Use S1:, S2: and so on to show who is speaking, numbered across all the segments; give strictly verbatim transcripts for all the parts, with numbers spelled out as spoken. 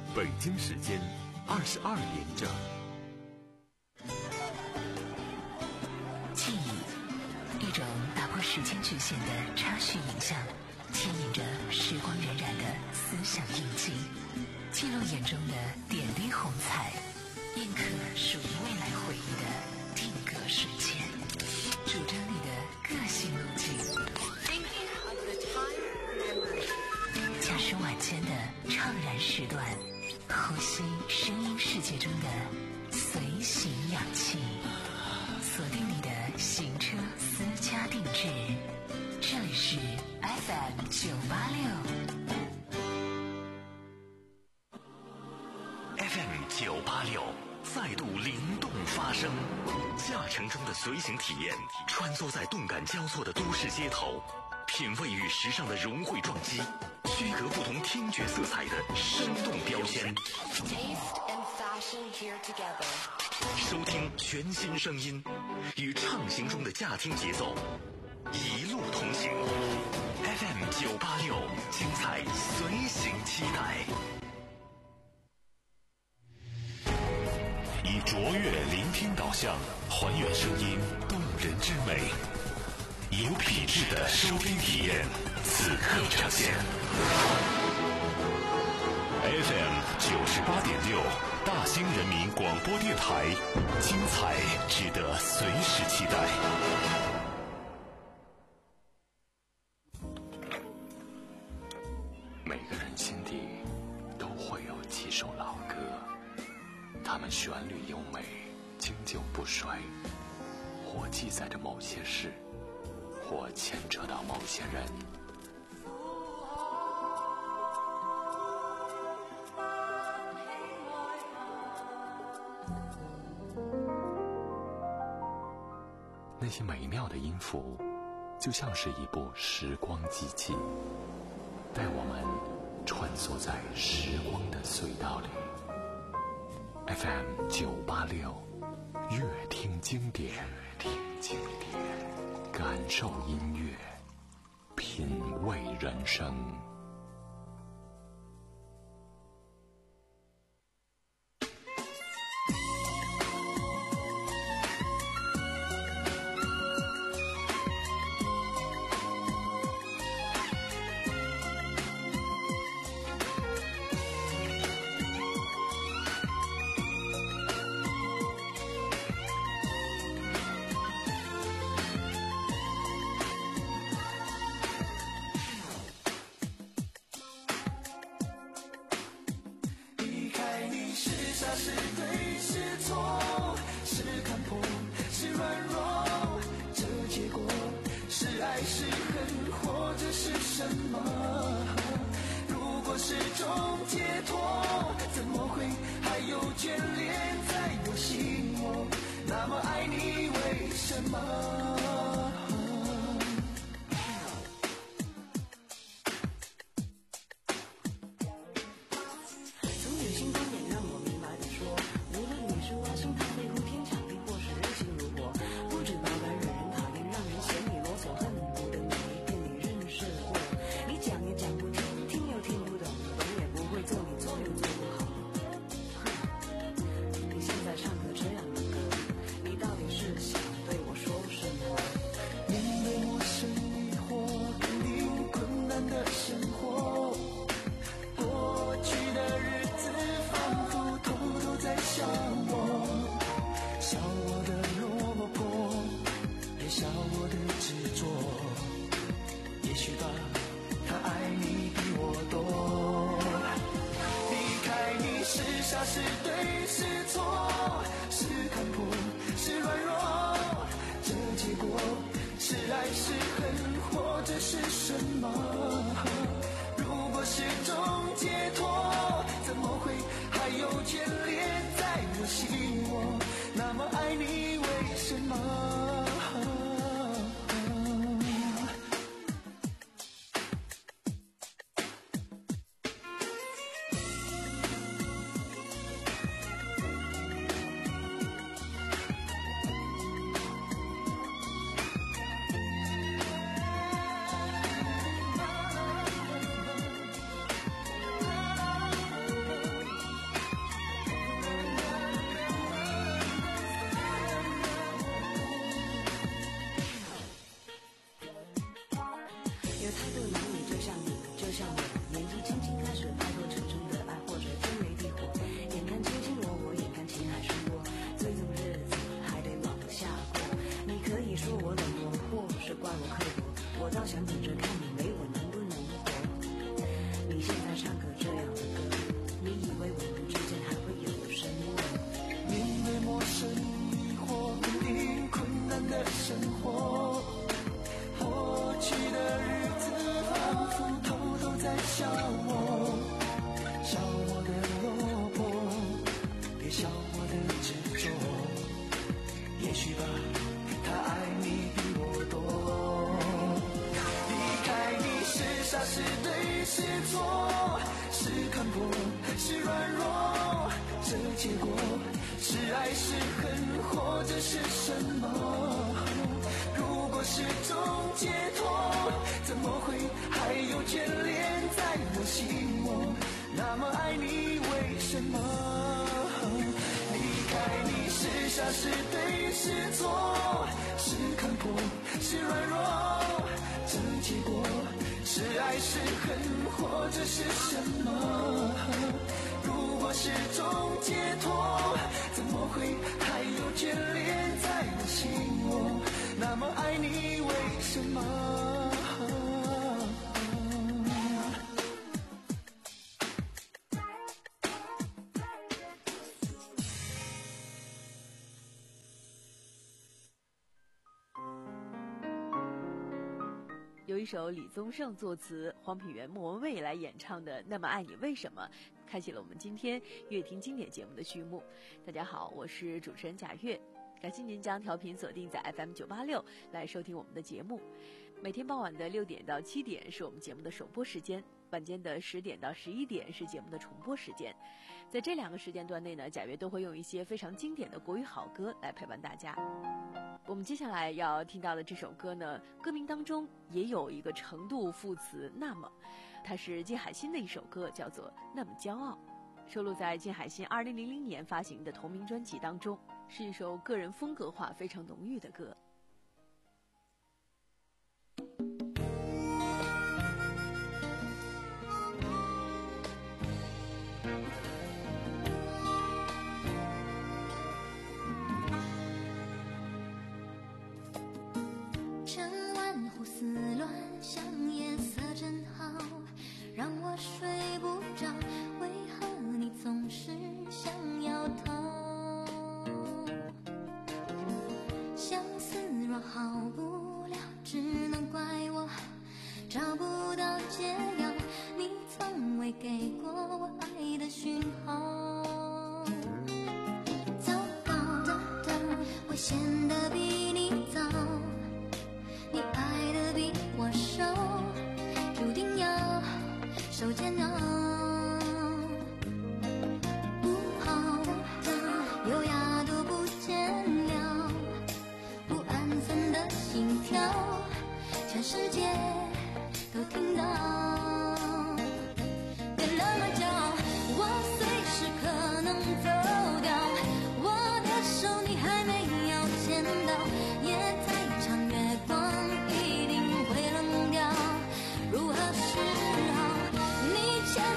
S1: 北京时间二十二点整。
S2: 记忆，一种打破时间局限的插叙影像，牵引着时光荏苒的思想印记，记录眼中的点滴红彩，印刻属于未来回忆的定格瞬间，主张你的个性路径。驾驶晚间的怅然时段，呼吸声音世界中的随行氧气，锁定你的行车私家定制。这里是 F M 九八六
S3: F M 九八六再度灵动发声，驾乘中的随行体验，穿梭在动感交错的都市街头，品味与时尚的融汇撞击，区隔不同听觉色彩的生动标签。收听全新声音，与畅行中的驾听节奏，一路同行。F M 九八六，精彩随行期待。
S4: 以卓越聆听导向，还原声音动人之美，有品质的收听体验，此刻呈现。F M 九十八点六，大兴人民广播电台，精彩值得随时期待。
S5: 每个人心底都会有几首老歌，它们旋律优美，经久不衰，或记载着某些事，或牵扯到某些人。那些美妙的音符，就像是一部时光机器，带我们穿梭在时光的隧道里。F M 九八六，乐听经典，听经典，感受音乐，品味人生。
S6: 年纪轻轻开始摆脱沉重的爱，或者天雷地火，眼看卿卿我我，眼看情海深波，最终日子还得往下过。你可以说我冷漠，或是怪我刻薄，我倒想等着看你没我能不能活。你现在唱个这样的歌，你以为我们之间还会有什么？
S7: 面对陌生疑惑，肯定困难的生活，过去的日子仿佛偷偷在笑我，笑我的落魄，别笑我的执着。也许吧，他爱你比我多。离开你是傻是对是错，是看破是软弱，这结果是爱是恨，或者是什么？如果是种解脱，怎么会还有眷恋在我心窝？那么爱你为什么？离开你是傻是对是错，是看破是软弱，这结果是爱是恨，或者是什么？如果是种解脱，怎么会还有眷恋在我心窝？那么爱你为什么？
S8: 有一首李宗盛作词，黄品源、莫文蔚来演唱的《那么爱你为什么》，开启了我们今天乐听经典节目的序幕。大家好，我是主持人贾月，感谢您将调频锁定在 F M 九八六来收听我们的节目。每天傍晚的六点到七点是我们节目的首播时间，晚间的十点到十一点是节目的重播时间。在这两个时间段内呢，贾月都会用一些非常经典的国语好歌来陪伴大家。我们接下来要听到的这首歌呢，歌名当中也有一个程度副词那么，它是金海心的一首歌，叫做《那么骄傲》，收录在金海心二零零零年发行的同名专辑当中，是一首个人风格化非常浓郁的歌。
S9: 胡思乱想，夜色真好，让我睡不着。为何你总是想要逃？相思若好不了，只能怪我找不到解药。你从未给过我爱的讯号。糟糕的的，我显得比你早。你爱的比我少，注定要受煎熬。不好的优雅都不见了，不安分的心跳，全世界都听到。别那么骄傲，我随时可能走掉，我的手你还没有牵到，夜太长月光一定会冷掉。如何是好？你牵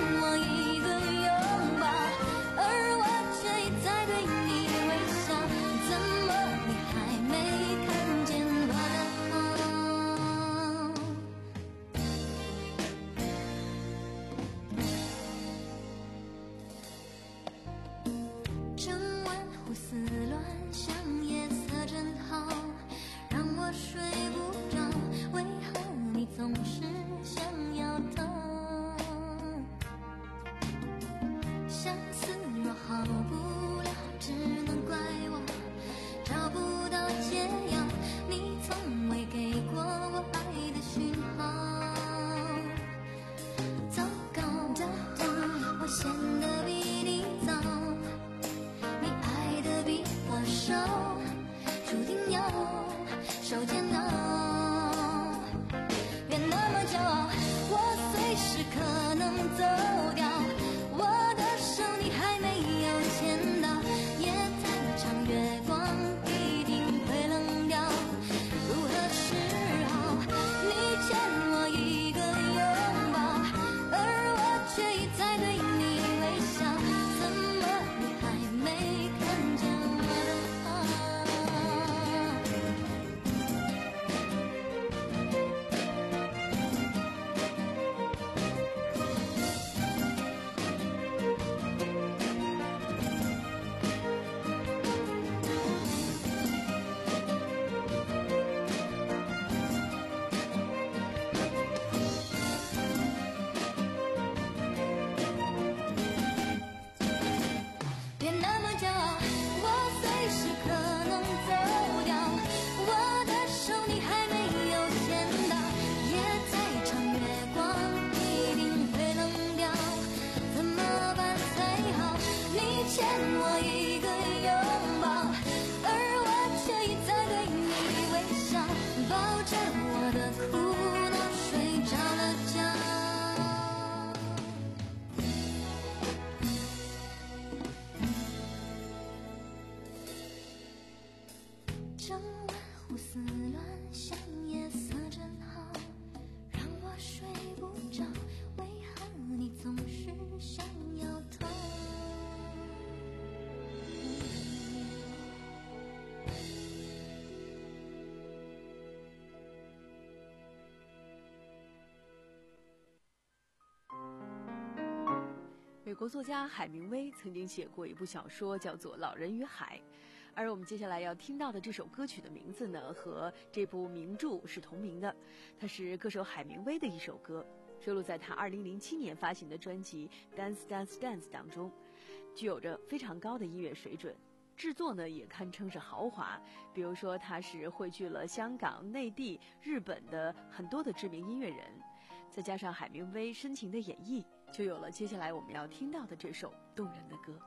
S8: 美国作家海明威曾经写过一部小说，叫做《老人与海》，而我们接下来要听到的这首歌曲的名字呢，和这部名著是同名的，它是歌手海明威的一首歌，收录在他二零零七年发行的专辑《Dance Dance Dance》当中，具有着非常高的音乐水准，制作呢也堪称是豪华。比如说，他是汇聚了香港、内地、日本的很多的知名音乐人，再加上海明威深情的演绎，就有了接下来我们要听到的这首动人的歌。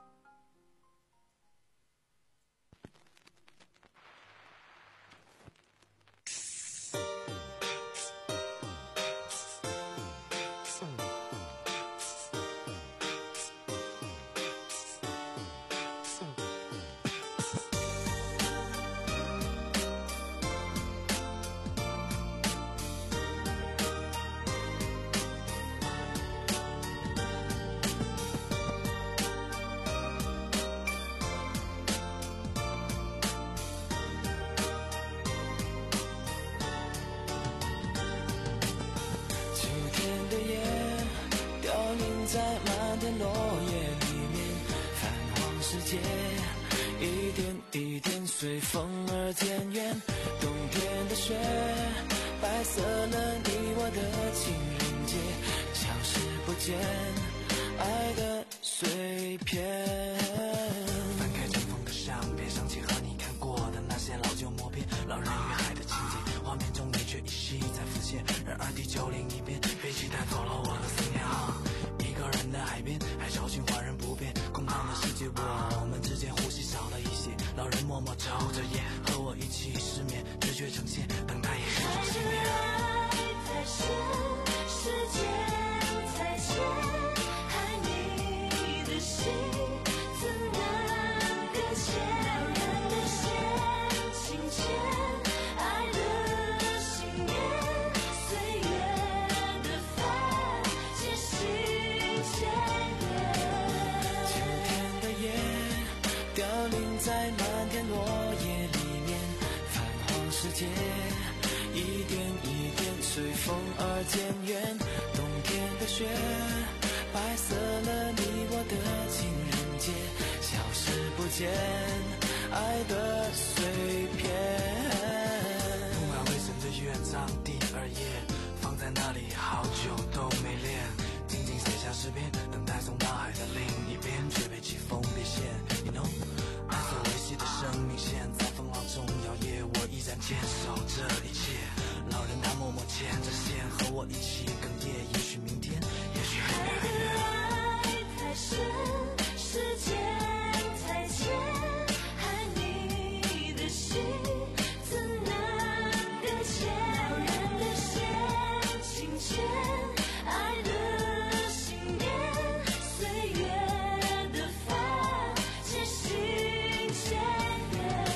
S7: 在漫天落叶里面，泛黄世界一点一点随风而渐远。冬天的雪白色了你我的情人节，消失不见爱的碎片。翻开尘封的相片，想起和你看过的那些老旧默片，老人与海的情节，画面中你却依稀在浮现。然而地球另一边，飞机带走了我的思念啊。一个人的海边，海潮循环人不变，空荡的世界，我们之间呼吸少了一些。老人默默抽着烟，和我一起失眠，直觉呈现，等待也是种信念。爱太深，时间太浅，爱你的心怎能搁浅？人的线轻牵，爱的信念，岁月的帆，渐行渐远。秋天的叶凋零在漫天落叶里面，泛黄世界一点一点随风而渐远。冬天的雪白色了你我的情人节，消失不见爱的碎片。不管未曾的乐章第二页，放在那里好久都没练，静静写下诗篇，等待从大海的另一边，却被季风别现。You know， 爱所维系的生命线在风浪中摇曳，我依然坚守这一切。老人他默默牵着线，和我一起哽咽，也许明天，也许还远还远。爱太深，时间太浅，爱你的心怎能搁浅？人的线轻牵，爱的信念，岁月的帆，渐行渐远。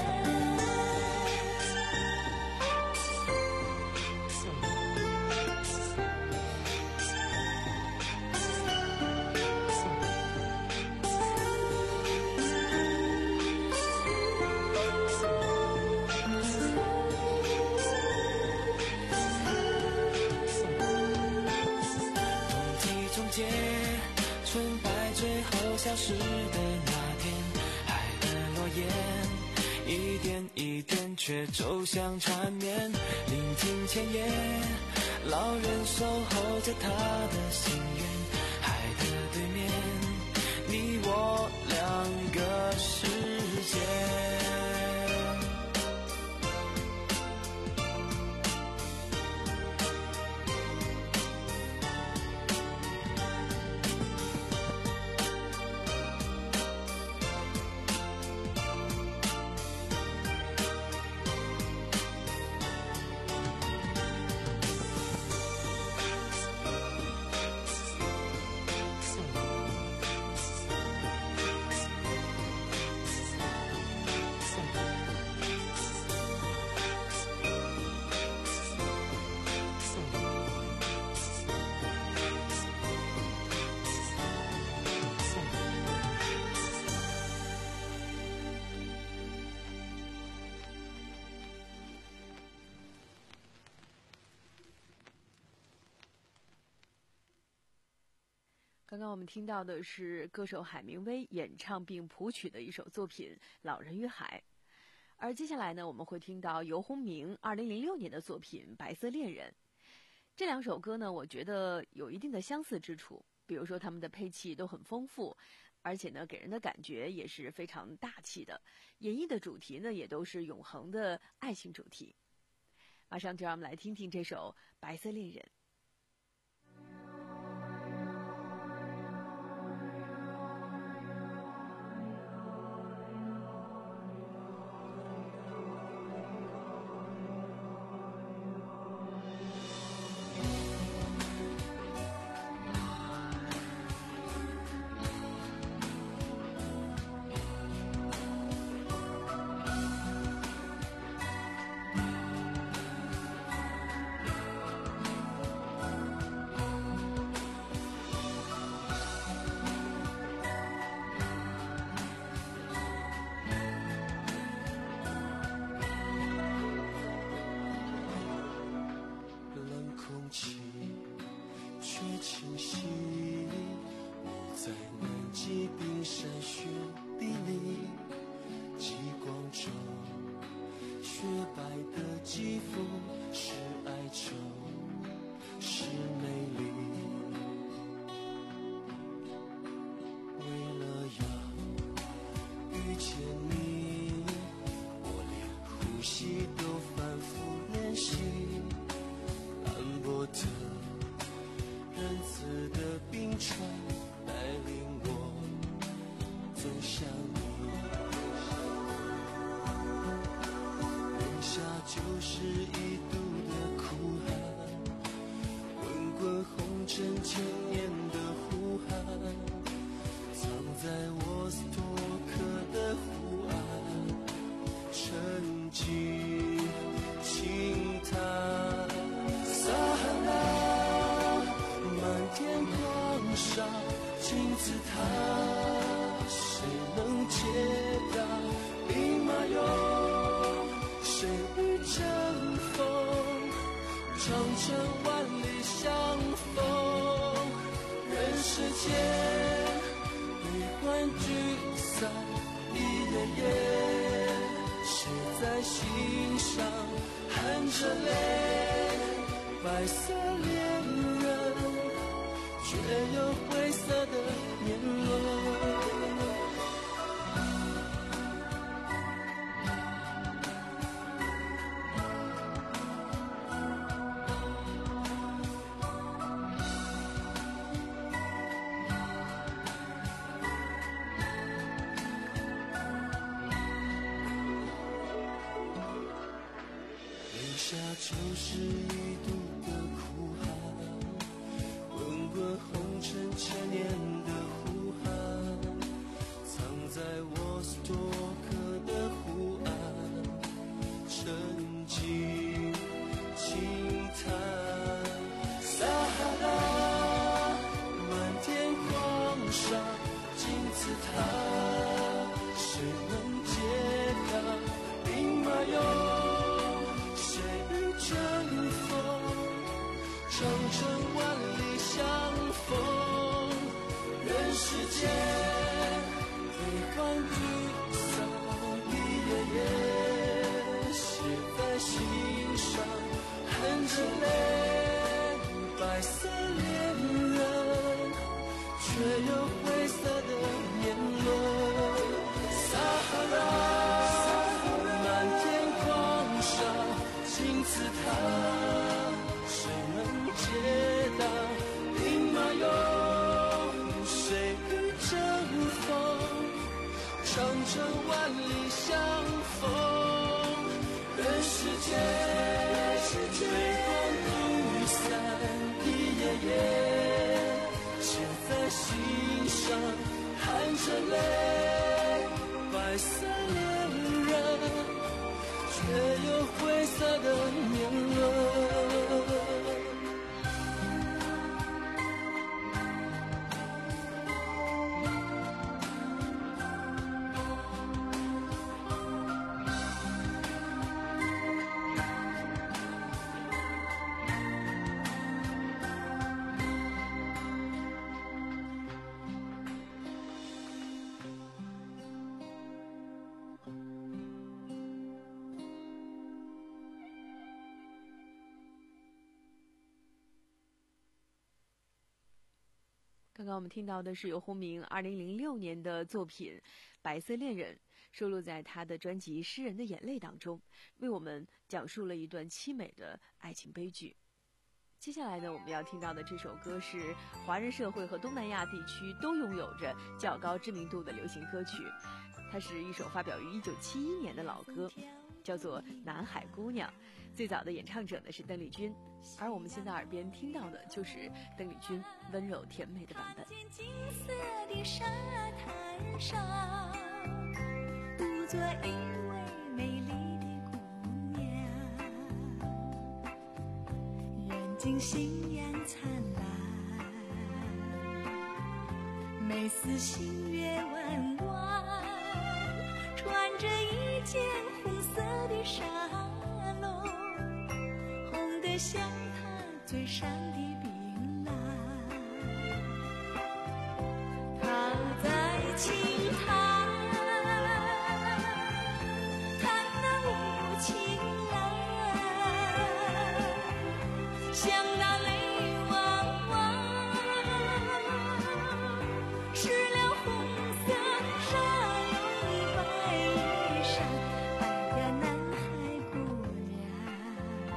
S7: 冬季终结，春白最后消失的那天，海的落叶一点一点却走向缠绵。聆听前夜，老人守候着他的心愿，海的对面，你我两个世界。
S8: 刚我们听到的是歌手海明威演唱并谱曲的一首作品《老人与海》，而接下来呢，我们会听到游鸿明二零零六年的作品《白色恋人》。这两首歌呢，我觉得有一定的相似之处，比如说他们的配器都很丰富，而且呢，给人的感觉也是非常大气的，演绎的主题呢，也都是永恒的爱情主题。马上就让我们来听听这首《白色恋人》。
S7: 就是一度的哭喊，滚滚红尘千年的呼喊，藏在沃斯托克的湖岸，沉寂轻叹。撒哈拉，满天黄沙，金字塔，谁能解答？兵马俑。长城万里相逢，人世间悲欢聚散一页页写在心上，含着泪，白色恋人，却有灰色的年轮。撒哈拉，满天黄沙，金字塔。解答兵马俑，谁与争锋？长城万里相逢，人世间悲欢聚散一页页写在心上，含着泪，白色恋人，却有灰色的年轮。
S8: 刚我们听到的是游鸿明二零零六年的作品《白色恋人》，收录在他的专辑《诗人的眼泪》当中，为我们讲述了一段凄美的爱情悲剧。接下来呢，我们要听到的这首歌是华人社会和东南亚地区都拥有着较高知名度的流行歌曲，它是一首发表于一九七一年的老歌，叫做《南海姑娘》。最早的演唱者呢是邓丽君，而我们现在耳边听到的就是邓丽君温柔甜美的版本。
S9: 金色的沙滩上，独坐一位美丽的姑娘，眼睛星阳灿烂，眉似新月弯弯，穿着一件红色的纱笼，红得像她嘴上的槟榔。她在轻弹，弹那无情来，像那泪汪汪，湿了红色纱笼白衣裳。哎呀，南海姑娘，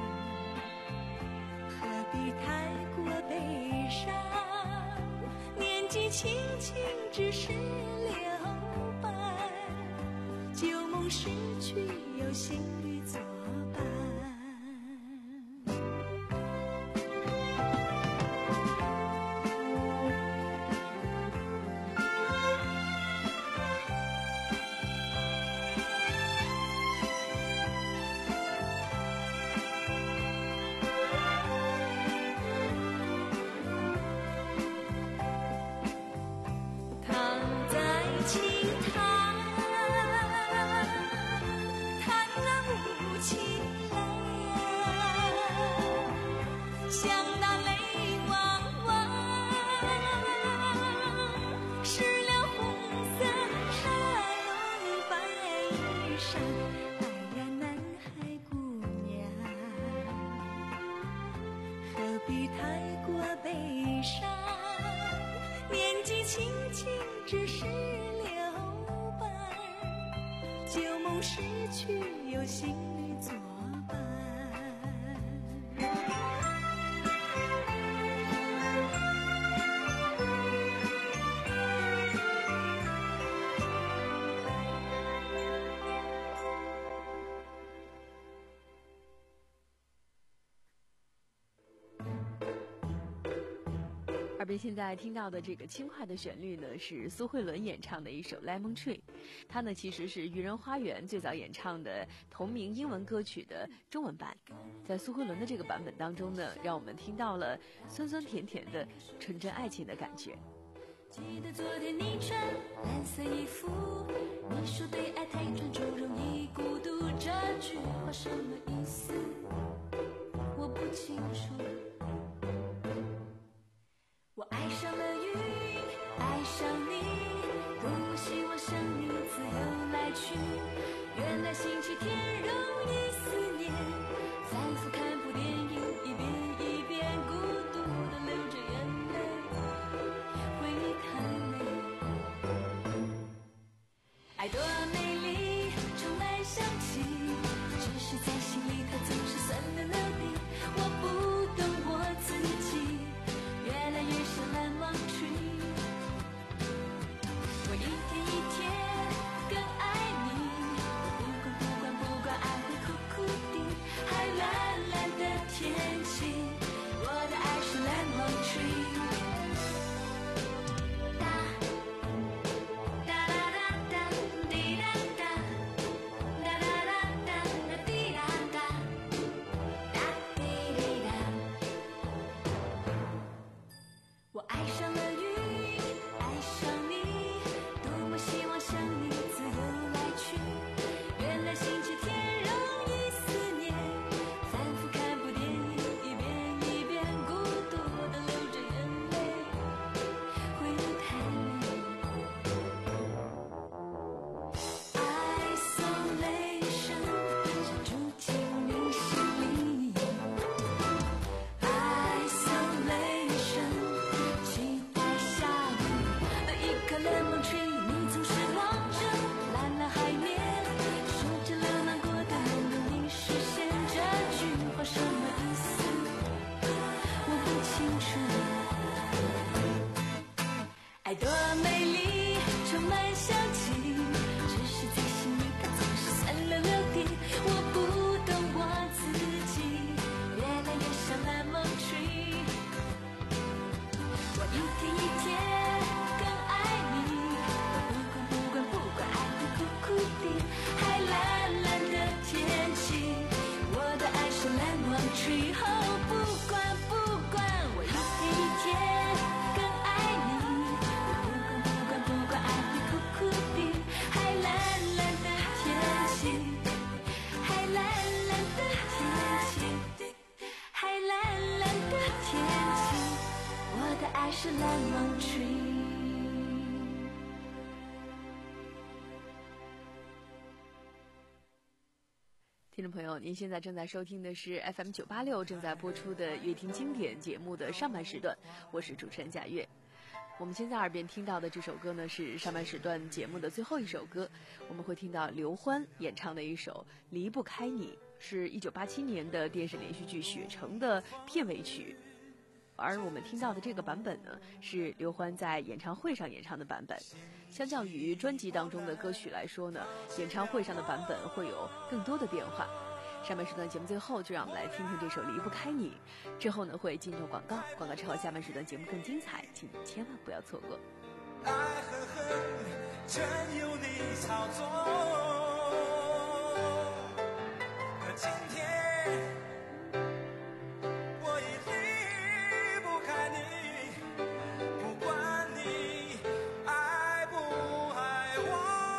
S9: 何必太过悲伤？年纪轻轻只是留白，旧梦逝去有新侣作伴。她在轻弹，弹那无情来，像那泪汪汪，湿了红色纱笼白衣裳。哎呀，南海姑娘，何必太过悲伤？年纪轻轻只是留白，旧梦逝去有新侣作伴。
S8: 耳边现在听到的这个轻快的旋律呢，是苏慧伦演唱的一首《Lemon Tree》，它呢其实是愚人花园最早演唱的同名英文歌曲的中文版。在苏慧伦的这个版本当中呢，让我们听到了酸酸甜甜的纯真爱情的感觉。
S9: 记得昨天你穿蓝色衣服，你说对爱太专注容易孤独，这句话什么意思？我不清楚。我爱上了云，爱上你，多希望生命自由来去。原来星期天容易思念，反复看部电影，一遍一遍孤独地流着眼泪，回忆太累。爱多美丽，充满香气，只是在心里它总是酸的溜地。我不懂我自己，越来越像蓝芒tree。我一天一天更爱你，不管不管不管爱会哭哭的，还蓝蓝的天气，我的爱是蓝芒tree。哒哒哒哒哒滴多美丽，充满香气，只是在心里它总是酸溜溜的。我不懂我自己，越来越像 lemon tree。我一天一天更爱你，不管不管不管，爱会苦苦的，还蓝蓝的天气。我的爱是 lemon tree， 哦，不管不管，我一天一天更爱你，不管不管不管，爱会苦苦的，还蓝蓝的天气，还蓝蓝的天气，还蓝蓝的天气，我的爱是 lemon tree。
S8: 听众朋友，您现在正在收听的是 F M 九八六正在播出的乐听经典节目的上半时段，我是主持人贾月。我们现在耳边听到的这首歌呢，是上半时段节目的最后一首歌，我们会听到刘欢演唱的一首《离不开你》，是一九八七年的电视连续剧《雪城》的片尾曲。而我们听到的这个版本呢，是刘欢在演唱会上演唱的版本。相较于专辑当中的歌曲来说呢，演唱会上的版本会有更多的变化。上半时段节目最后，就让我们来听听这首《离不开你》，之后呢会进入广告，广告之后下半时段节目更精彩，请你千万不要错过。
S7: 爱和恨全由你操纵，可今天我已离不开你，不管你爱不爱我。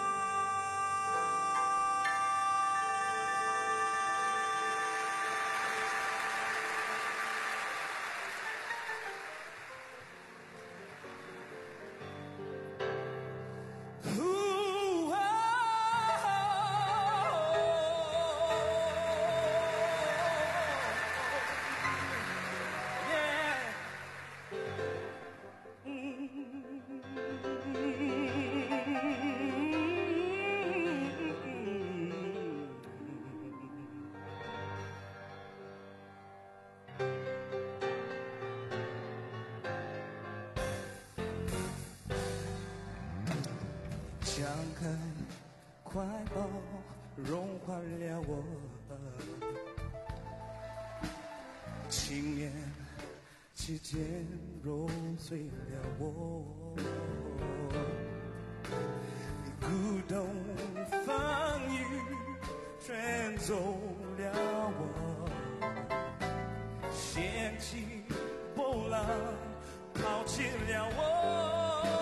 S7: 张开怀抱，融化了我，轻捻指尖揉碎了我，鼓动风雨卷走了我，掀起波浪抛弃了我。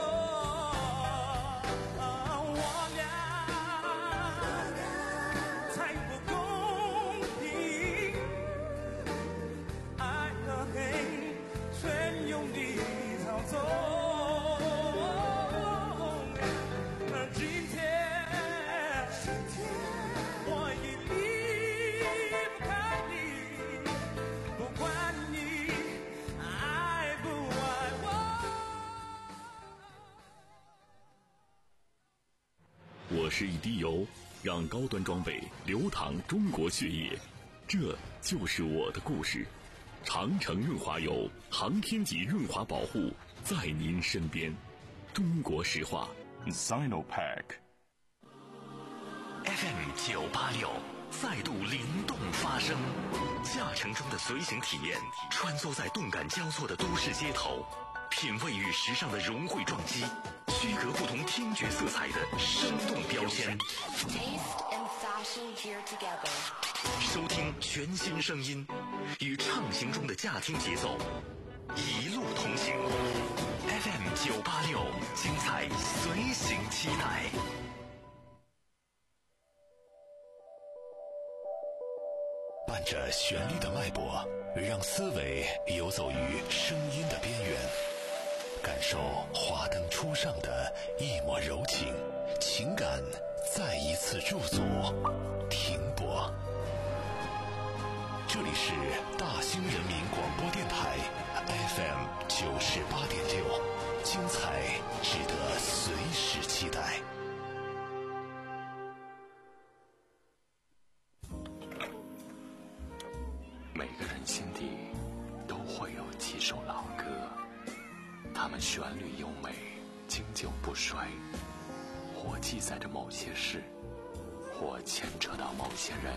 S4: 我是一滴油，让高端装备流淌中国血液，这就是我的故事。长城润滑油，航天级润滑保护，在您身边。中国石化 Sinopec
S3: F M 九八六再度灵动发声，驾乘中的随行体验，穿梭在动感交错的都市街头，品味与时尚的融汇撞击，区隔不同听觉色彩的生动标签。收听全新声音，与畅行中的驾听节奏，一路同行。F M 九八六，精彩随行期待。
S4: 伴着旋律的脉搏，让思维游走于声音的边缘，感受华灯初上的一抹柔情，情感再一次驻足停泊。这里是大兴人民广播电台 F M 九十八点六，精彩值得随时期待。
S5: 每个人心底都会有几首老歌，它们旋律优美， 经久不衰，或记载着某些事，或牵扯到某些人。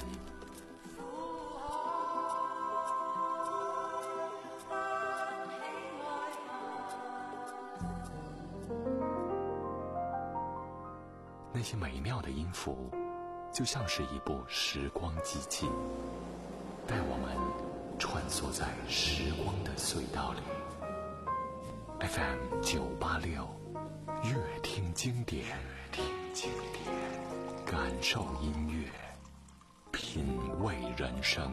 S5: 那些美妙的音符，就像是一部时光机器，带我们穿梭在时光的隧道里。F M 九八六，乐听经典，乐听经典，感受音乐，品味人生。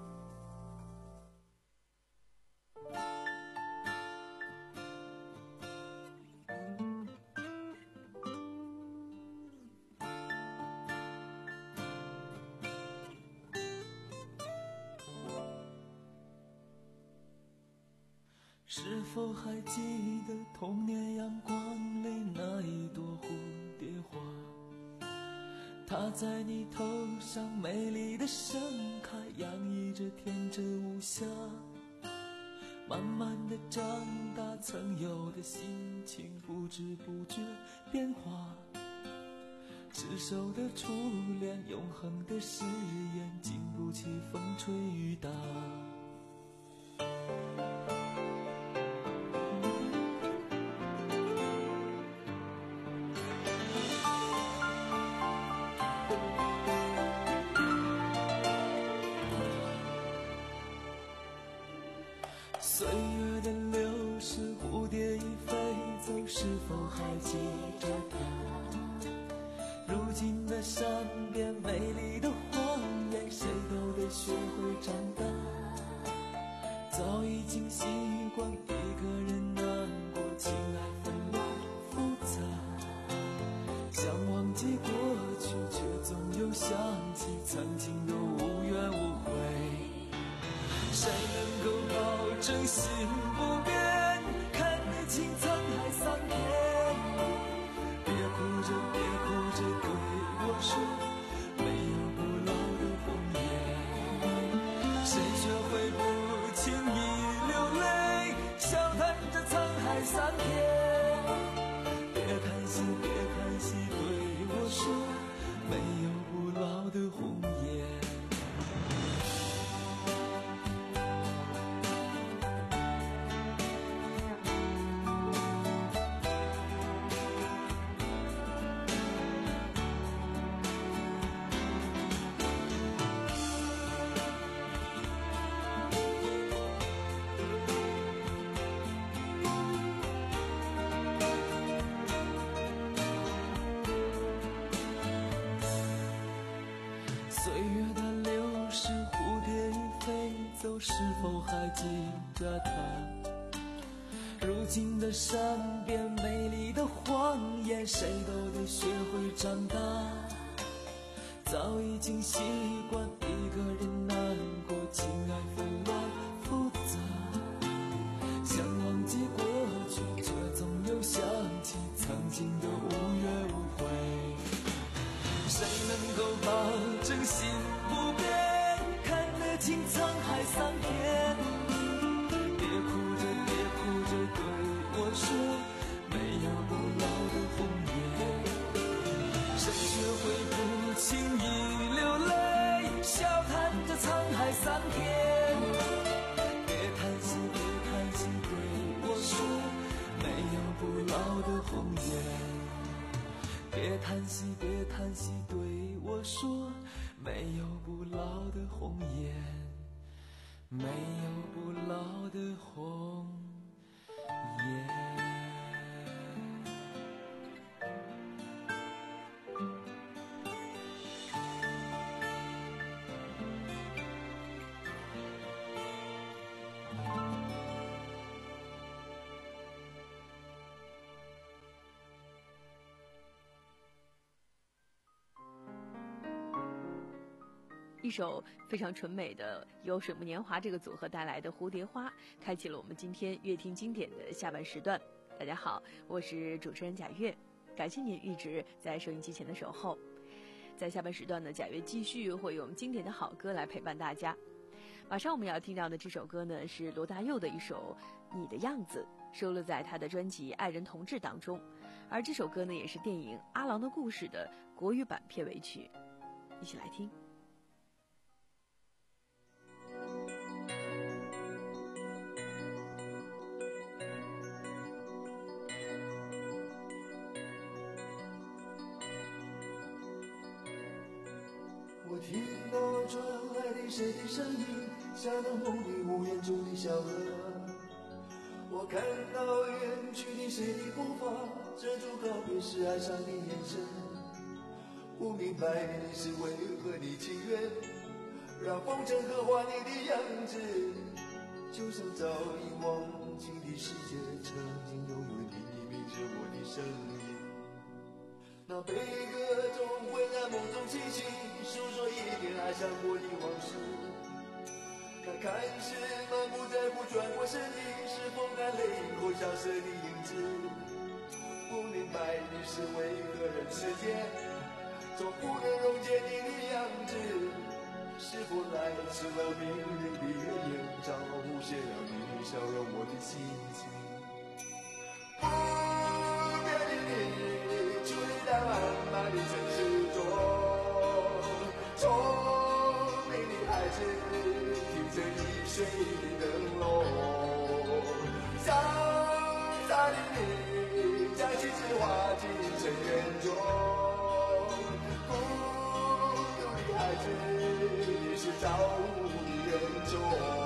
S7: 是否还记得童年阳光里那一朵蝴蝶花？它在你头上美丽的盛开，洋溢着天真无瑕。慢慢的长大，曾有的心情不知不觉变化。执手的初恋，永恒的誓言，经不起风吹雨打。岁月的流逝，蝴蝶已飞走，是否还记着它？如今的山边，美丽的荒野，谁都得学会长大。早已经习惯一个人难过，情爱纷乱复杂。想忘记过去，却总又想起曾经的无怨无悔。谁能够保证心不变，看得清沧海桑田？别哭着别哭着对我说，没有不老的红颜。谁学会不轻易流泪，笑谈着沧海桑田？别叹息别叹息对我说，没有不老的红颜。岁月的流逝，蝴蝶已飞走，是否还记着它？如今的山边，美丽的荒野，谁都得学会长大。早已经习惯一个人难过，情爱纷乱复杂。想忘记过去，却总又想起曾经的无怨无悔。谁能够保证心不变，看得清沧海桑田？别哭着别哭着对我说，没有不老的红颜。谁学会不轻易流泪，笑谈着沧海桑田？别叹息别叹息对我说，没有不老的红颜。别叹息别叹息对我说，没有不老的红颜，没有不老的红颜。
S8: 一首非常纯美的由水木年华这个组合带来的《蝴蝶花》，开启了我们今天乐听经典的下半时段。大家好，我是主持人贾月，感谢您一直在收音机前的守候。在下半时段呢，贾月继续会用经典的好歌来陪伴大家。马上我们要听到的这首歌呢，是罗大佑的一首《你的样子》，收录在他的专辑《爱人同志》当中。 而这首歌呢，也是电影《阿郎的故事》的国语版片尾曲，一起来听。
S7: 我听到传来的谁的声音，像那梦里无言中的小河。我看到远去的谁的步伐，遮住告别时哀伤的眼神。不明白你是为何的情愿，让风尘刻画你的样子，就像早已忘记的世界，曾经拥有你名字我的声音。那悲歌中会在梦中清醒，诉说一点爱上过的往事。看看是满不在乎转过身的，是风干泪影后消失的影子。不明白你是为何人世间总不能溶解你的样子，是否来迟了明日的月夜，照射了你笑容我的心情。不变的你，伫立在漫漫的城市中，聪明的孩子听着易碎的灯笼，潇洒的你将旗帜划进尘缘中，孤独的孩子也是造物的恩宠。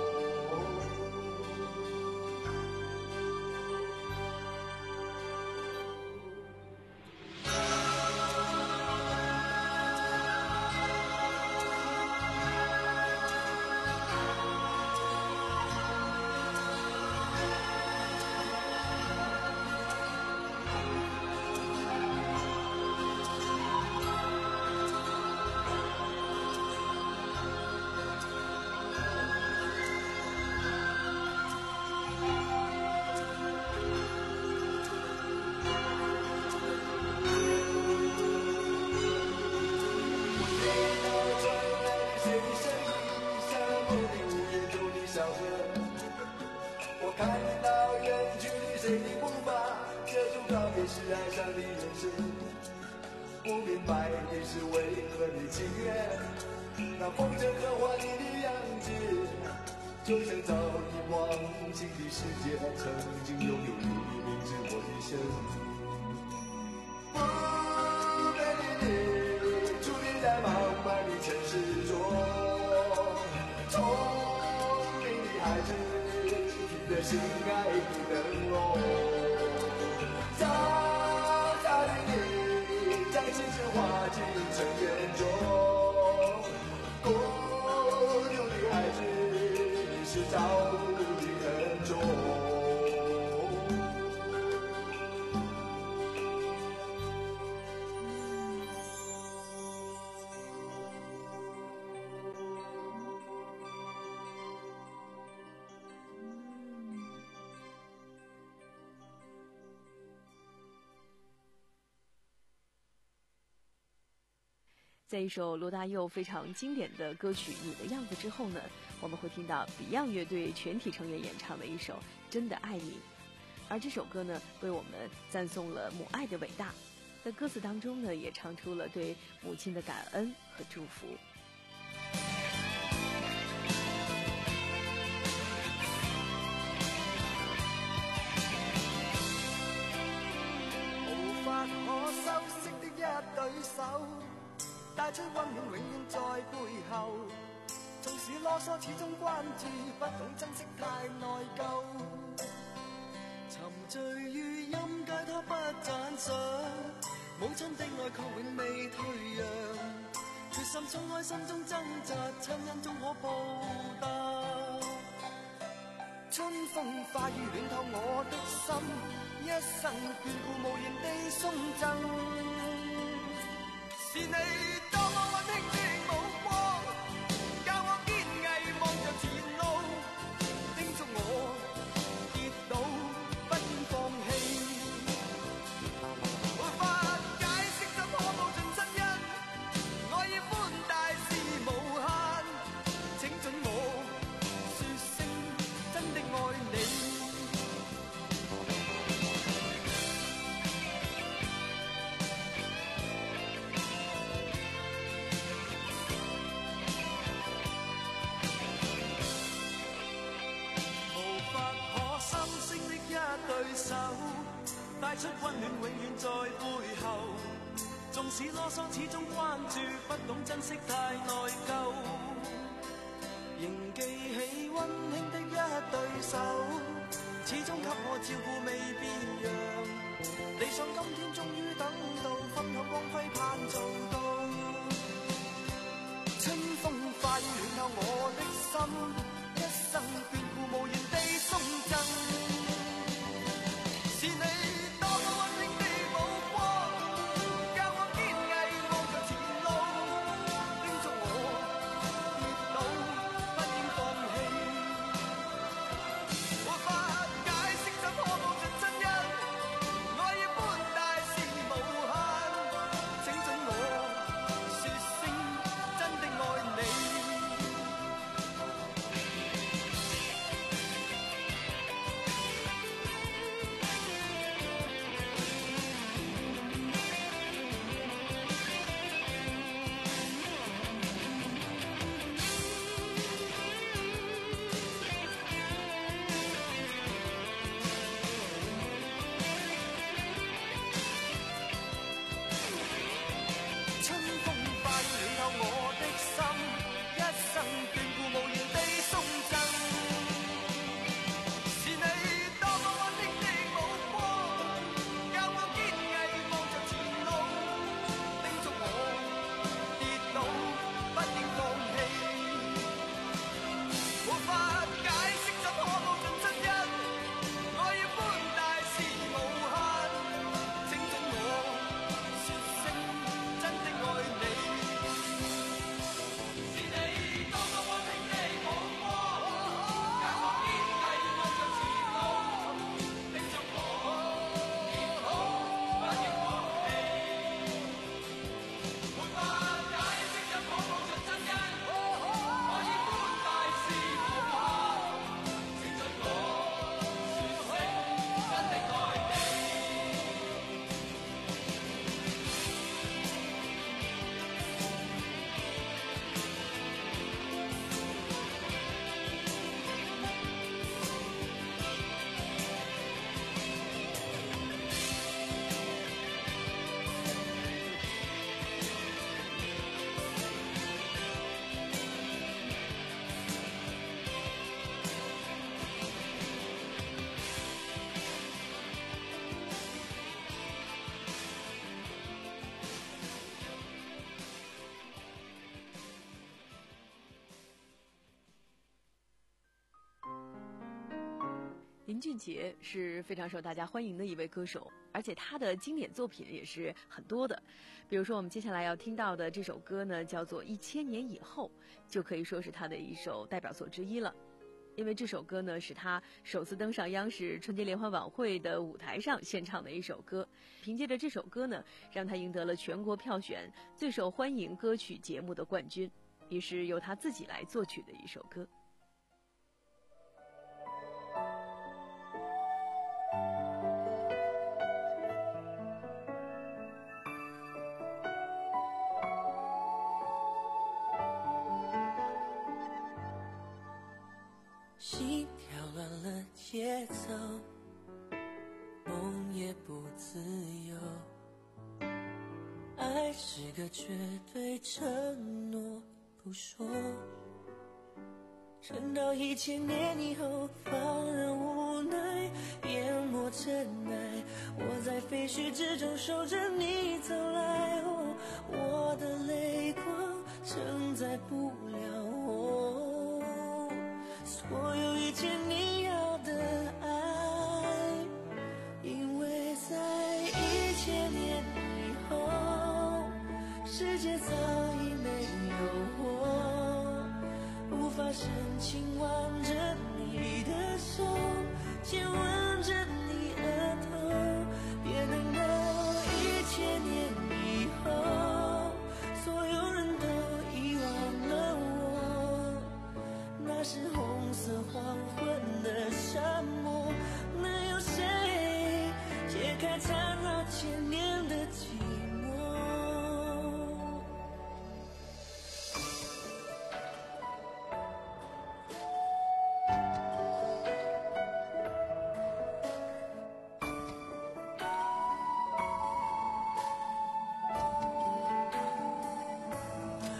S7: 是爱上的人生，不明白你是为何的情愿，那风筝刻画你的样子，就像早已忘记的世界，曾经拥有你名字我的生命。不美丽的矗立在茫茫的城市中，聪明的孩子听着心爱的灯笼，划进尘缘中，孤独的孩子是造物的恩宠。
S8: 在一首罗大佑非常经典的歌曲《你的样子》之后呢，我们会听到 Beyond 乐队全体成员演唱的一首《真的爱你》，而这首歌呢，为我们赞颂了母爱的伟大，在歌词当中呢，也唱出了对母亲的感恩和祝福。
S7: 無法可修飾的一對手，帶出溫暖永遠在背後，縱使囉嗦始終關注，不懂珍惜太內疚，沉醉於音階他不讚賞，母親的愛卻永未退讓，決心衝開心中掙扎，親恩終可報答，春風化雨暖透我的心，一生眷顧無言地送贈，是你多麼溫馨的目光，教我堅毅望着前路，叮囑我跌倒不放棄，無法解釋怎可報盡親恩，愛意寬大是無限，請准我說聲真的愛你。 手，帶出溫暖永遠在背後。縱使囉嗦始終關注，不懂珍惜太內疚。仍記起溫馨的一對手，始終給我照顧未變樣。理想今天終於等到，分享光輝盼做到。春風化雨暖透我的心，一生眷顧無言地送贈。是你多麼溫馨的目光，教我堅毅望着前路，叮囑我跌倒不應放棄。無法解釋怎可報盡真恩，愛意寬大是無限，請准我說聲真的愛你。
S8: 林俊杰是非常受大家欢迎的一位歌手，而且他的经典作品也是很多的。比如说我们接下来要听到的这首歌呢，叫做《一千年以后》，就可以说是他的一首代表作之一了。因为这首歌呢是他首次登上央视春节联欢晚会的舞台上献唱的一首歌，凭借着这首歌呢，让他赢得了全国票选最受欢迎歌曲节目的冠军，也是由他自己来作曲的一首歌。
S7: 心跳乱了节奏，梦也不自由，爱是个绝对承诺不说，撑到一千年以后，放任无奈淹没尘埃，我在废墟之中守着你走来，哦，我的泪光承载不了我所有一切你要的爱，因为在一千年以后，世界早已没有我，无法深情挽着你的手，亲吻着你额头，别等到一千年以后，所有人都遗忘了我，那是红色黄昏的沙漠，能有谁解开缠绕千年的寂寞？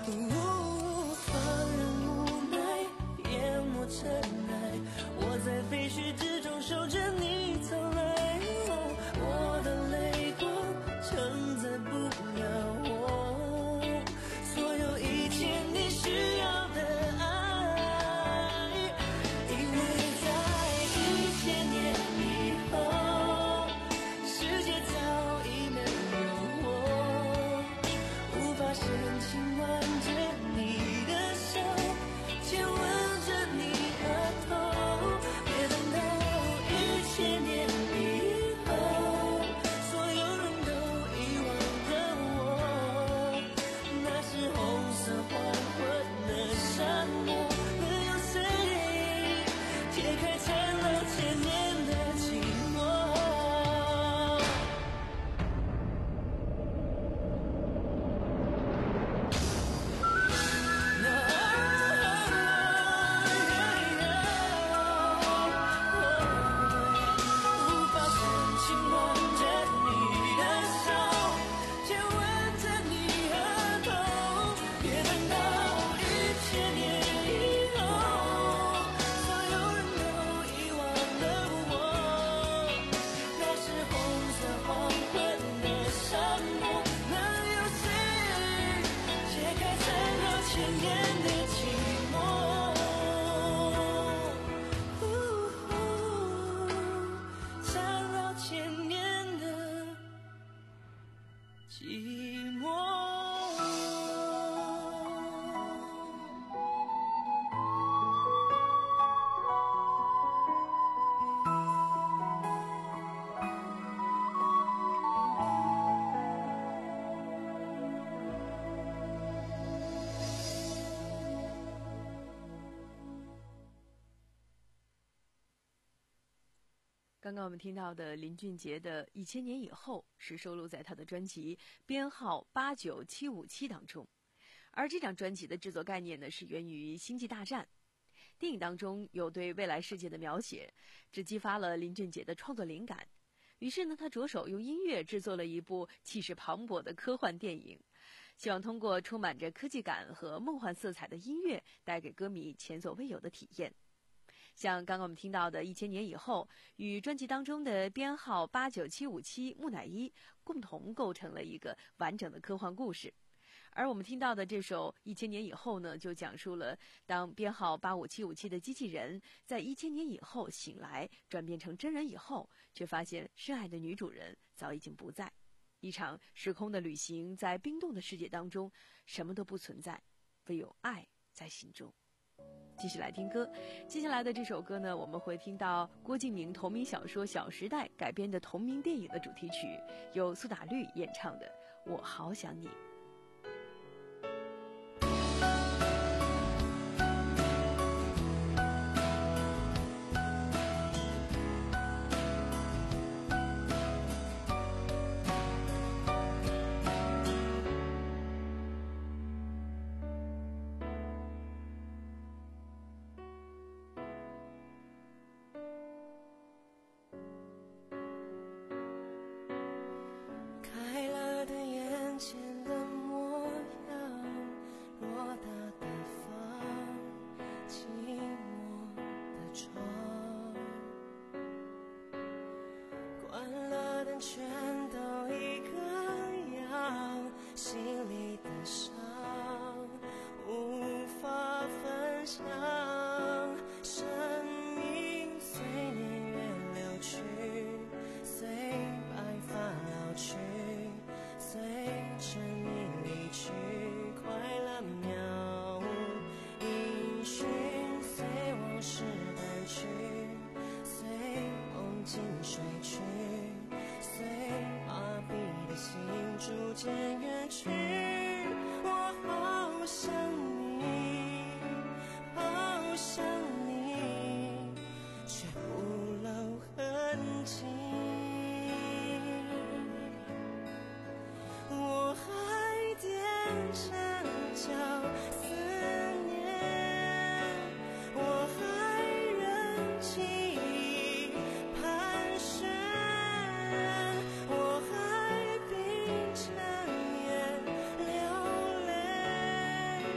S8: 刚刚我们听到的林俊杰的《一千年以后》是收录在他的专辑编号八九七五七当中，而这张专辑的制作概念呢是源于《星际大战》电影当中有对未来世界的描写，这激发了林俊杰的创作灵感。于是呢，他着手用音乐制作了一部气势磅礴的科幻电影，希望通过充满着科技感和梦幻色彩的音乐，带给歌迷前所未有的体验。像刚刚我们听到的《一千年以后》与专辑当中的编号八九七五七木乃伊共同构成了一个完整的科幻故事。而我们听到的这首《一千年以后》呢，就讲述了当编号八五七五七的机器人在一千年以后醒来，转变成真人以后，却发现深爱的女主人早已经不在。一场时空的旅行，在冰冻的世界当中，什么都不存在，唯有爱在心中。继续来听歌，接下来的这首歌呢，我们会听到郭敬明同名小说《小时代》改编的同名电影的主题曲，由苏打绿演唱的《我好想你》。
S7: 我还冰着眼流泪。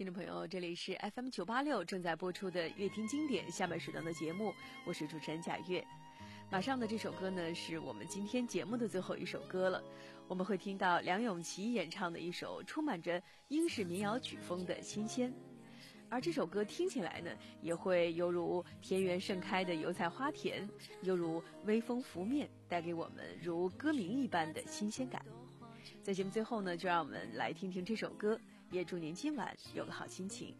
S8: 听众朋友，这里是 F M 九八六正在播出的乐听经典下半时段的节目，我是主持人贾月。马上的这首歌呢，是我们今天节目的最后一首歌了。我们会听到梁咏琪演唱的一首充满着英式民谣曲风的《新鲜》，而这首歌听起来呢，也会犹如田园盛开的油菜花田，犹如微风拂面，带给我们如歌名一般的新鲜感。在节目最后呢，就让我们来听听这首歌，也祝您今晚有个好心情。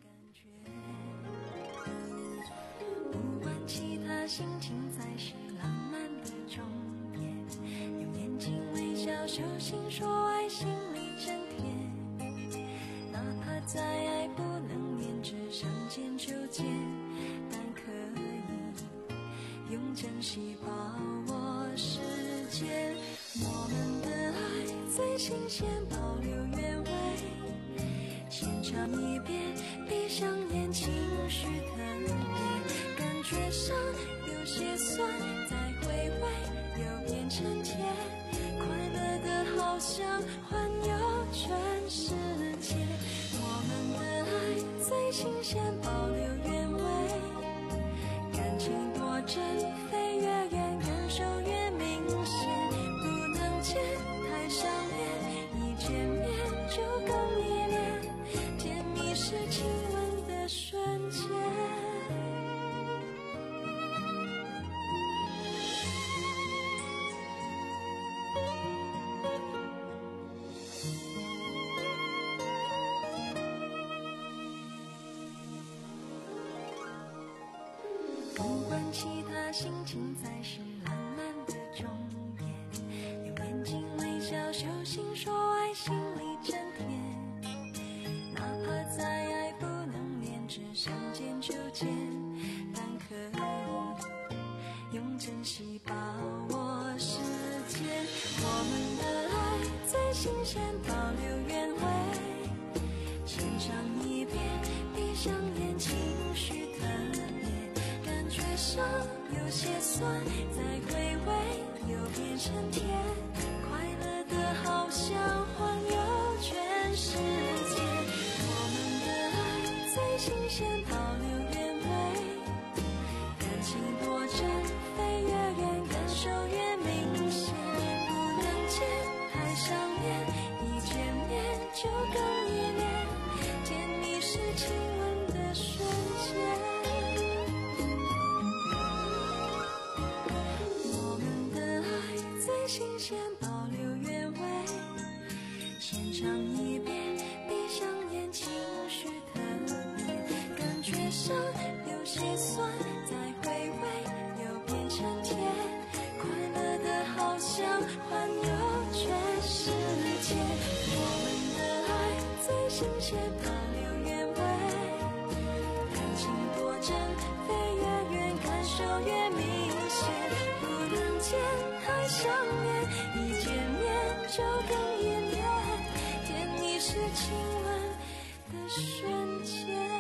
S9: 不管其他心情才是浪漫的终点，用眼睛微笑手心说爱，心里真甜。哪怕再爱不能连着相见就见，但可以用珍惜把握时间。我们的爱最新鲜，保留原味，先尝一遍，闭上眼，情绪特别，感觉上有些酸，再回味又变成甜，快乐的好像环游全世界。我们的爱最新鲜，保留原味，感情多真，飞越远，感受越明显，不能见太想念，一见面就更依恋，甜蜜是亲吻的瞬间。不管其他心情才是浪漫的终点，用眼睛微笑手心说爱，心里真甜。哪怕再爱不能连着相见就见，但可以用珍惜把握时间。我们的爱最新鲜，保留原味，先尝一遍，闭上眼，情绪特别，感觉上有些酸，再回味又变成甜，快乐的好像环游全世界。我们的爱最新鲜，保留原味，感情多真，飞越远，感受越明显，不能见太想念，一见面就更依恋，甜蜜是亲吻的瞬间。我们的爱最新鲜，保留原味，先尝一遍，闭上眼，情绪特别，感觉上有些酸，再回味又变成甜，快乐的好像环游全世界。我们的爱最新鲜，保留原味，感情多真，飞越远，感受越明显，不能见太想念，一见面就更依恋，甜蜜是亲吻的瞬间。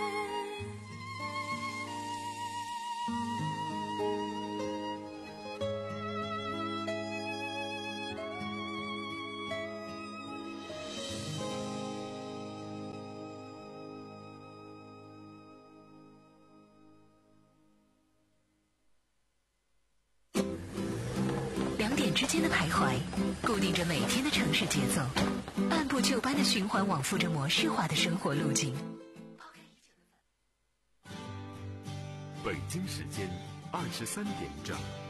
S2: 两点之间的徘徊，固定着每天的城市节奏，按部就班的循环往复着模式化的生活路径。
S1: 北京时间二十三点整。